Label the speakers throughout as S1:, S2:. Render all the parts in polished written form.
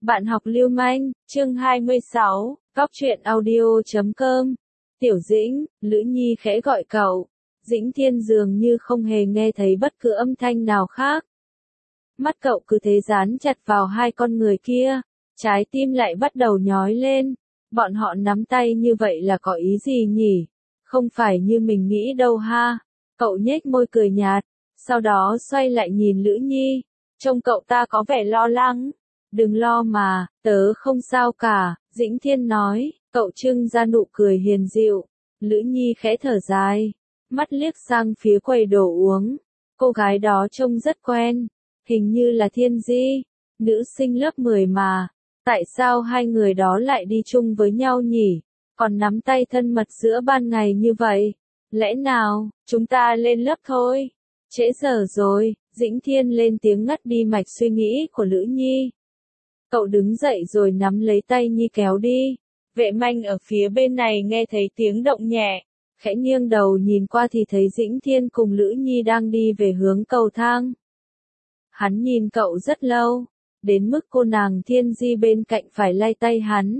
S1: Bạn học lưu manh, chương 26, Góc truyện audio.com. Tiểu Dĩnh, Lữ Nhi khẽ gọi cậu. Dĩnh Thiên dường như không hề nghe thấy bất cứ âm thanh nào khác. Mắt cậu cứ thế dán chặt vào hai con người kia, trái tim lại bắt đầu nhói lên. Bọn họ nắm tay như vậy là có ý gì nhỉ? Không phải như mình nghĩ đâu ha. Cậu nhếch môi cười nhạt, sau đó xoay lại nhìn Lữ Nhi. Trông cậu ta có vẻ lo lắng. Đừng lo mà, tớ không sao cả, Dĩnh Thiên nói, cậu trưng ra nụ cười hiền dịu. Lữ Nhi khẽ thở dài, mắt liếc sang phía quầy đồ uống. Cô gái đó trông rất quen, hình như là Thiên Di, nữ sinh lớp 10 mà. Tại sao hai người đó lại đi chung với nhau nhỉ? Còn nắm tay thân mật giữa ban ngày như vậy? Lẽ nào, chúng ta lên lớp thôi? Trễ giờ rồi, Dĩnh Thiên lên tiếng ngắt đi mạch suy nghĩ của Lữ Nhi. Cậu đứng dậy rồi nắm lấy tay Nhi kéo đi. Vệ Manh ở phía bên này nghe thấy tiếng động nhẹ, khẽ nghiêng đầu nhìn qua thì thấy Dĩnh Thiên cùng Lữ Nhi đang đi về hướng cầu thang. Hắn nhìn cậu rất lâu, đến mức cô nàng Thiên Di bên cạnh phải lay tay hắn.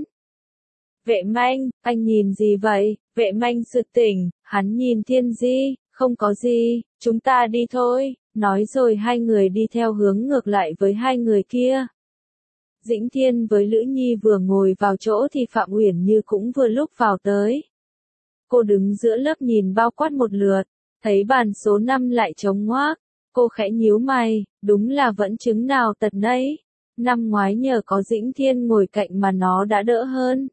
S1: Vệ Manh, anh nhìn gì vậy? Vệ Manh sực tỉnh, hắn nhìn Thiên Di, không có gì, chúng ta đi thôi. Nói rồi hai người đi theo hướng ngược lại với hai người kia. Dĩnh Thiên với Lữ Nhi vừa ngồi vào chỗ thì Phạm Uyển Như cũng vừa lúc vào tới. Cô đứng giữa lớp nhìn bao quát một lượt, thấy bàn số 5 lại trống ngoác. Cô khẽ nhíu mày, đúng là vẫn chứng nào tật nấy. Năm ngoái nhờ có Dĩnh Thiên ngồi cạnh mà nó đã đỡ hơn.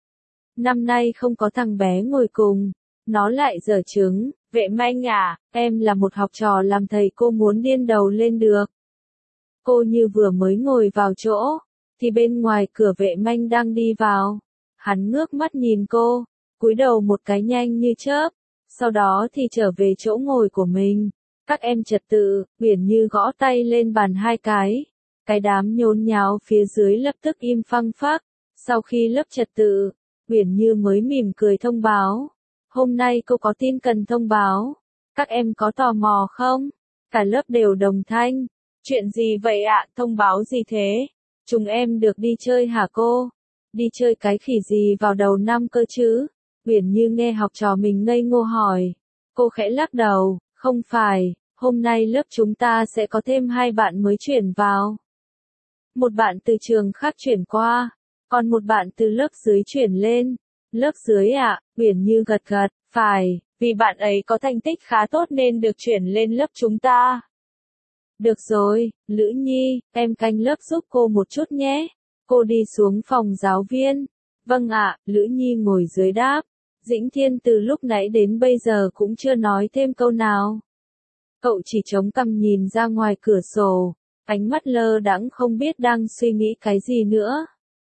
S1: Năm nay không có thằng bé ngồi cùng, nó lại dở chứng. Vệ Manh à, em là một học trò làm thầy cô muốn điên đầu lên được. Cô như vừa mới ngồi vào chỗ, thì bên ngoài cửa Vệ Manh đang đi vào. Hắn ngước mắt nhìn cô, cúi đầu một cái nhanh như chớp, sau đó thì trở về chỗ ngồi của mình. Các em trật tự, Uyển Như gõ tay lên bàn hai cái. Cái đám nhốn nháo phía dưới lập tức im phăng phắc. Sau khi lớp trật tự, Uyển Như mới mỉm cười thông báo. Hôm nay cô có tin cần thông báo. Các em có tò mò không? Cả lớp đều đồng thanh. Chuyện gì vậy ạ? Thông báo gì thế? Chúng em được đi chơi hả cô? Đi chơi cái khỉ gì vào đầu năm cơ chứ? Uyển Như nghe học trò mình ngây ngô hỏi. Cô khẽ lắc đầu, không phải, hôm nay lớp chúng ta sẽ có thêm 2 bạn mới chuyển vào. Một bạn từ trường khác chuyển qua, còn một bạn từ lớp dưới chuyển lên. Lớp dưới ạ, Uyển Như gật gật, phải, vì bạn ấy có thành tích khá tốt nên được chuyển lên lớp chúng ta. Được rồi, Lữ Nhi, em canh lớp giúp cô một chút nhé. Cô đi xuống phòng giáo viên. Vâng ạ, Lữ Nhi ngồi dưới đáp. Dĩnh Thiên từ lúc nãy đến bây giờ cũng chưa nói thêm câu nào. Cậu chỉ chống cằm nhìn ra ngoài cửa sổ, ánh mắt lơ đãng không biết đang suy nghĩ cái gì nữa.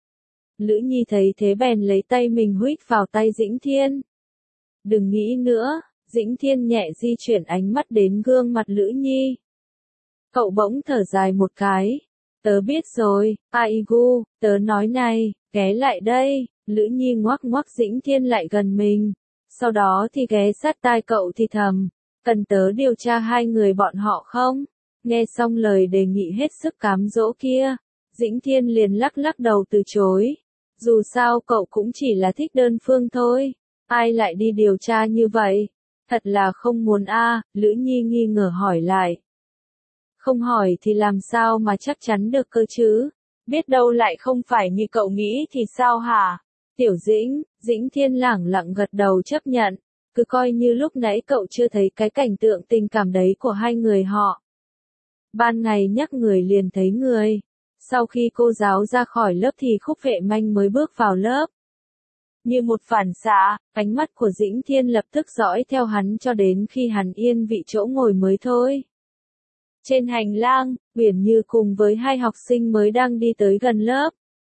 S1: Lữ Nhi thấy thế bèn lấy tay mình huých vào tay Dĩnh Thiên. Đừng nghĩ nữa, Dĩnh Thiên nhẹ di chuyển ánh mắt đến gương mặt Lữ Nhi. Cậu bỗng thở dài một cái. Tớ biết rồi, Aigu, tớ nói này, ghé lại đây. Lữ Nhi ngoắc ngoắc Dĩnh Thiên lại gần mình. Sau đó thì ghé sát tai cậu thì thầm. Cần tớ điều tra hai người bọn họ không? Nghe xong lời đề nghị hết sức cám dỗ kia, Dĩnh Thiên liền lắc lắc đầu từ chối. Dù sao cậu cũng chỉ là thích đơn phương thôi. Ai lại đi điều tra như vậy? Thật là không muốn a. Lữ Nhi nghi ngờ hỏi lại. Không hỏi thì làm sao mà chắc chắn được cơ chứ? Biết đâu lại không phải như cậu nghĩ thì sao hả? Tiểu Dĩnh, Dĩnh Thiên lẳng lặng gật đầu chấp nhận. Cứ coi như lúc nãy cậu chưa thấy cái cảnh tượng tình cảm đấy của hai người họ. Ban ngày nhắc người liền thấy người. Sau khi cô giáo ra khỏi lớp thì Khúc Vệ Manh mới bước vào lớp. Như một phản xạ, ánh mắt của Dĩnh Thiên lập tức dõi theo hắn cho đến khi hắn yên vị chỗ ngồi mới thôi. Trên hành lang, Uyển Như cùng với hai học sinh mới đang đi tới gần lớp.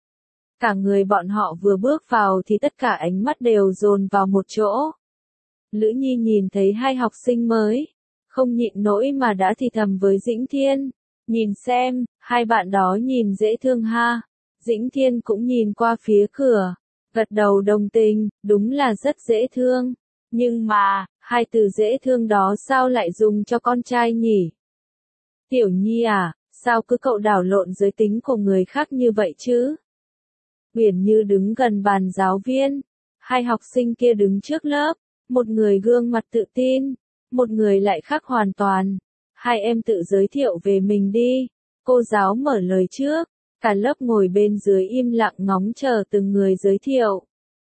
S1: Cả người bọn họ vừa bước vào thì tất cả ánh mắt đều dồn vào một chỗ. Lữ Nhi nhìn thấy hai học sinh mới, không nhịn nổi mà đã thì thầm với Dĩnh Thiên. Nhìn xem, hai bạn đó nhìn dễ thương ha. Dĩnh Thiên cũng nhìn qua phía cửa, gật đầu đồng tình, đúng là rất dễ thương. Nhưng mà, hai từ dễ thương đó sao lại dùng cho con trai nhỉ? Tiểu Nhi à, Sao cứ cậu đảo lộn giới tính của người khác như vậy chứ? Uyển Như đứng gần bàn giáo viên. Hai học sinh kia đứng trước lớp. Một người gương mặt tự tin. Một người lại khác hoàn toàn. Hai em tự giới thiệu về mình đi. Cô giáo mở lời trước. Cả lớp ngồi bên dưới im lặng ngóng chờ từng người giới thiệu.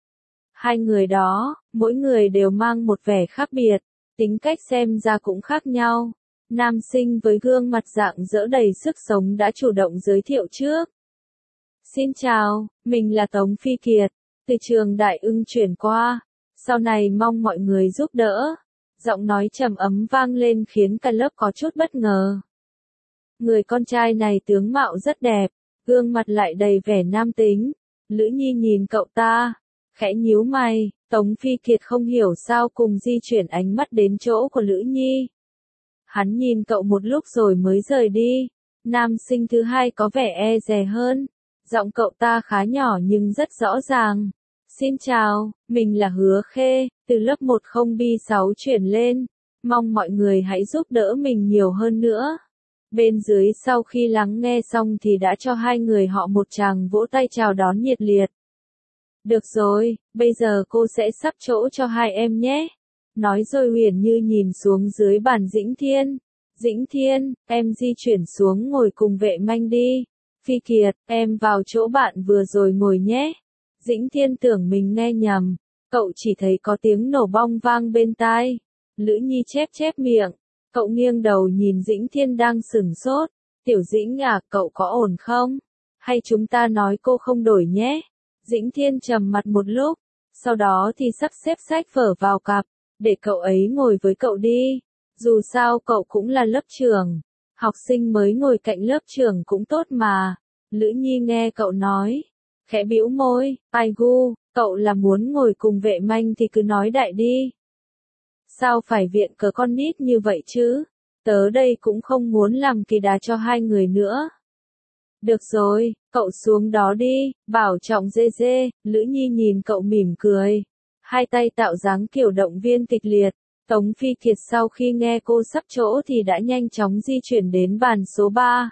S1: Hai người đó, mỗi người đều mang một vẻ khác biệt. Tính cách xem ra cũng khác nhau. Nam sinh với gương mặt rạng rỡ đầy sức sống đã chủ động giới thiệu trước. Xin chào, mình là Tống Phi Kiệt, từ trường Đại Ưng chuyển qua, sau này mong mọi người giúp đỡ. Giọng nói trầm ấm vang lên khiến cả lớp có chút bất ngờ. Người con trai này tướng mạo rất đẹp, gương mặt lại đầy vẻ nam tính. Lữ Nhi nhìn cậu ta, khẽ nhíu mày. Tống Phi Kiệt không hiểu sao cùng di chuyển ánh mắt đến chỗ của Lữ Nhi. Hắn nhìn cậu một lúc rồi mới rời đi. Nam sinh thứ hai có vẻ e dè hơn. Giọng cậu ta khá nhỏ nhưng rất rõ ràng. Xin chào, mình là Hứa Khê, từ lớp 10B6 chuyển lên. Mong mọi người hãy giúp đỡ mình nhiều hơn nữa. Bên dưới sau khi lắng nghe xong thì đã cho hai người họ một tràng vỗ tay chào đón nhiệt liệt. Được rồi, bây giờ cô sẽ sắp chỗ cho hai em nhé. Nói rồi Uyển Như nhìn xuống dưới bàn Dĩnh Thiên. Dĩnh Thiên, em di chuyển xuống ngồi cùng Vệ Manh đi. Phi Kiệt, em vào chỗ bạn vừa rồi ngồi nhé. Dĩnh Thiên tưởng mình nghe nhầm. Cậu chỉ thấy có tiếng nổ bong vang bên tai. Lữ Nhi chép chép miệng. Cậu nghiêng đầu nhìn Dĩnh Thiên đang sửng sốt. Tiểu Dĩnh à, cậu có ổn không? Hay chúng ta nói cô không đổi nhé? Dĩnh Thiên trầm mặt một lúc. Sau đó thì sắp xếp sách vở vào cặp. Để cậu ấy ngồi với cậu đi. Dù sao cậu cũng là lớp trưởng. Học sinh mới ngồi cạnh lớp trưởng cũng tốt mà. Lữ Nhi nghe cậu nói. Khẽ bĩu môi. Ai gu, cậu là muốn ngồi cùng Vệ Manh thì cứ nói đại đi. Sao phải viện cớ con nít như vậy chứ? Tớ đây cũng không muốn làm kỳ đà cho hai người nữa. Được rồi, cậu xuống đó đi, bảo trọng dê dê. Lữ Nhi nhìn cậu mỉm cười. Hai tay tạo dáng kiểu động viên kịch liệt. Tống Phi Kiệt sau khi nghe cô sắp chỗ thì đã nhanh chóng di chuyển đến bàn số 3.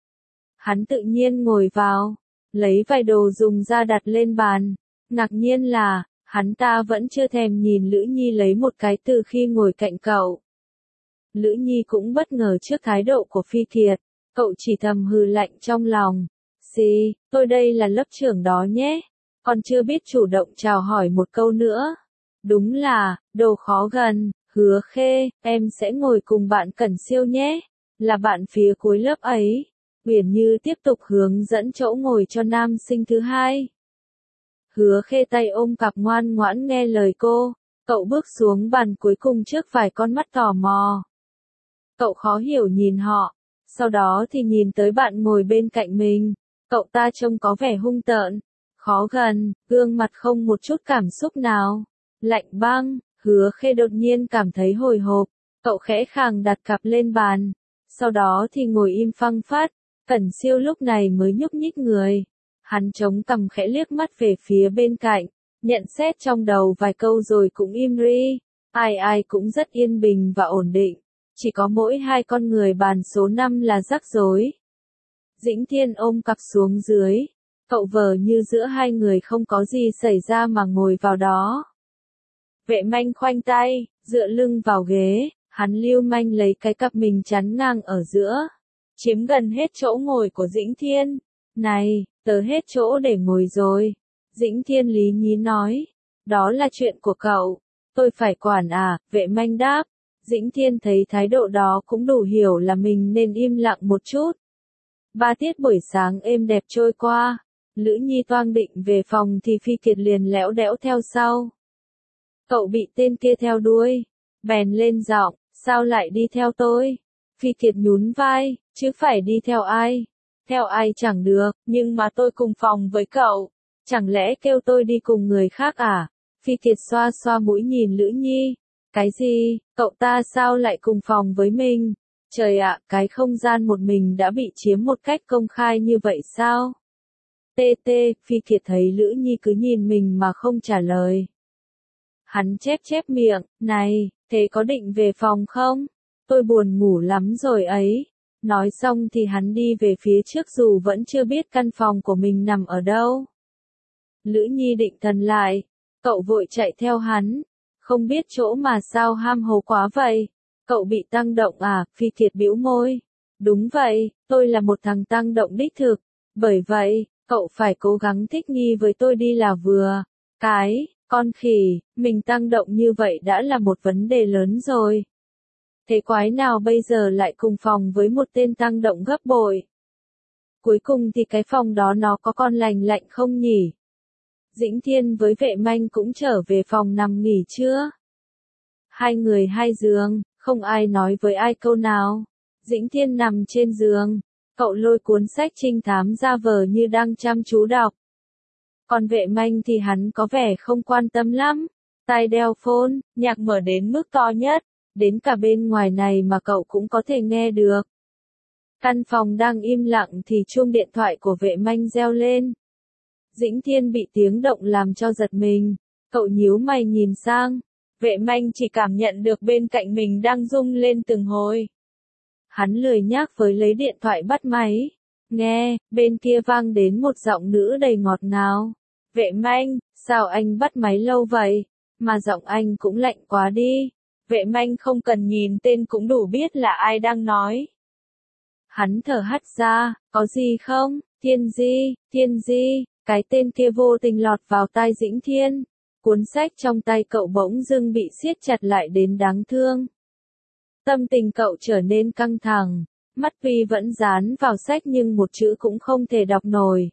S1: Hắn tự nhiên ngồi vào, lấy vài đồ dùng ra đặt lên bàn. Ngạc nhiên là, hắn ta vẫn chưa thèm nhìn Lữ Nhi lấy một cái từ khi ngồi cạnh cậu. Lữ Nhi cũng bất ngờ trước thái độ của Phi Kiệt, cậu chỉ thầm hừ lạnh trong lòng. Gì, tôi đây là lớp trưởng đó nhé, còn chưa biết chủ động chào hỏi một câu nữa. Đúng là, đồ khó gần. Hứa Khê, em sẽ ngồi cùng bạn Cẩn Siêu nhé, là bạn phía cuối lớp ấy. Uyển Như tiếp tục hướng dẫn chỗ ngồi cho nam sinh thứ hai. Hứa Khê tay ôm cặp ngoan ngoãn nghe lời cô. Cậu bước xuống bàn cuối cùng trước vài con mắt tò mò. Cậu khó hiểu nhìn họ, sau đó thì nhìn tới bạn ngồi bên cạnh mình. Cậu ta trông có vẻ hung tợn, khó gần, gương mặt không một chút cảm xúc nào. Lạnh băng. Hứa Khê đột nhiên cảm thấy hồi hộp, cậu khẽ khàng đặt cặp lên bàn, sau đó thì ngồi im phăng phát. Cẩn Siêu lúc này mới nhúc nhích người, hắn chống cằm khẽ liếc mắt về phía bên cạnh, nhận xét trong đầu vài câu rồi cũng im ri. Ai ai cũng rất yên bình và ổn định, chỉ có mỗi hai con người bàn số 5 là rắc rối. Dĩnh Thiên ôm cặp xuống dưới, cậu vờ như giữa hai người không có gì xảy ra mà ngồi vào đó. Vệ Manh khoanh tay, dựa lưng vào ghế, hắn lưu manh lấy cái cặp mình chắn ngang ở giữa, chiếm gần hết chỗ ngồi của Dĩnh Thiên. Này, tớ hết chỗ để ngồi rồi. Dĩnh Thiên lý nhí nói, đó là chuyện của cậu, tôi phải quản à, Vệ Manh đáp. Dĩnh Thiên thấy thái độ đó cũng đủ hiểu là mình nên im lặng một chút. 3 tiết buổi sáng êm đẹp trôi qua, Lữ Nhi toang định về phòng thì Phi Kiệt liền lẽo đẽo theo sau. Cậu bị tên kia theo đuôi, bèn lên giọng, sao lại đi theo tôi? Phi Kiệt nhún vai, chứ phải đi theo ai? Theo ai chẳng được, nhưng mà tôi cùng phòng với cậu, chẳng lẽ kêu tôi đi cùng người khác à? Phi Kiệt xoa xoa mũi nhìn Lữ Nhi, cái gì, cậu ta sao lại cùng phòng với mình? Trời ạ, cái không gian một mình đã bị chiếm một cách công khai như vậy sao? Phi Kiệt thấy Lữ Nhi cứ nhìn mình mà không trả lời. Hắn chép chép miệng, này, thế có định về phòng không? Tôi buồn ngủ lắm rồi ấy. Nói xong thì hắn đi về phía trước dù vẫn chưa biết căn phòng của mình nằm ở đâu. Lữ Nhi định thần lại, cậu vội chạy theo hắn, không biết chỗ mà sao ham hố quá vậy. Cậu bị tăng động à? Phi Kiệt bĩu môi. Đúng vậy, tôi là một thằng tăng động đích thực, bởi vậy, cậu phải cố gắng thích nghi với tôi đi là vừa. Con khỉ, mình tăng động như vậy đã là một vấn đề lớn rồi. Thế quái nào bây giờ lại cùng phòng với một tên tăng động gấp bội? Cuối cùng thì cái phòng đó nó có con lành lạnh không nhỉ? Dĩnh Thiên với Vệ Manh cũng trở về phòng nằm nghỉ chưa? Hai người hai giường, không ai nói với ai câu nào. Dĩnh Thiên nằm trên giường, cậu lôi cuốn sách trinh thám ra vờ như đang chăm chú đọc. Còn Vệ Manh thì hắn có vẻ không quan tâm lắm. Tai đeo phone, nhạc mở đến mức to nhất, đến cả bên ngoài này mà cậu cũng có thể nghe được. Căn phòng đang im lặng thì chuông điện thoại của Vệ Manh reo lên. Dĩnh Thiên bị tiếng động làm cho giật mình, cậu nhíu mày nhìn sang. Vệ Manh chỉ cảm nhận được bên cạnh mình đang rung lên từng hồi. Hắn lười nhác với lấy điện thoại bắt máy. Nghe, bên kia vang đến một giọng nữ đầy ngọt ngào. Vệ Manh, sao anh bắt máy lâu vậy? Mà giọng anh cũng lạnh quá đi. Vệ Manh không cần nhìn tên cũng đủ biết là ai đang nói. Hắn thở hắt ra, có gì không? Thiên Di, cái tên kia vô tình lọt vào tai Dĩnh Thiên. Cuốn sách trong tay cậu bỗng dưng bị siết chặt lại đến đáng thương. Tâm tình cậu trở nên căng thẳng, mắt Vi vẫn dán vào sách nhưng một chữ cũng không thể đọc nổi.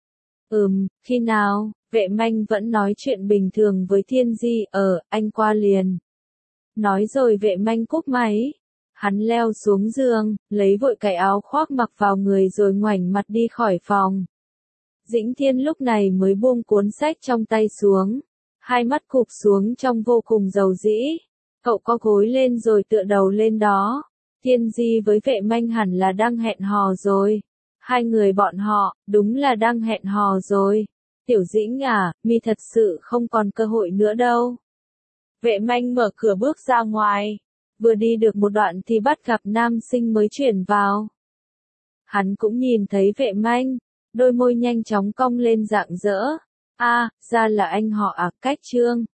S1: Khi nào? Vệ Manh vẫn nói chuyện bình thường với Thiên Di, anh qua liền. Nói rồi Vệ Manh cúp máy. Hắn leo xuống giường, lấy vội cái áo khoác mặc vào người rồi ngoảnh mặt đi khỏi phòng. Dĩnh Thiên lúc này mới buông cuốn sách trong tay xuống. Hai mắt cụp xuống trong vô cùng dầu dĩ. Cậu co gối lên rồi tựa đầu lên đó. Thiên Di với Vệ Manh hẳn là đang hẹn hò rồi. Hai người bọn họ, đúng là đang hẹn hò rồi. Tiểu Dĩnh à, mi thật sự không còn cơ hội nữa đâu. Vệ Manh mở cửa bước ra ngoài. Vừa đi được một đoạn thì bắt gặp nam sinh mới chuyển vào. Hắn cũng nhìn thấy Vệ Manh. Đôi môi nhanh chóng cong lên rạng rỡ. Ra là anh họ à, Cách Trương.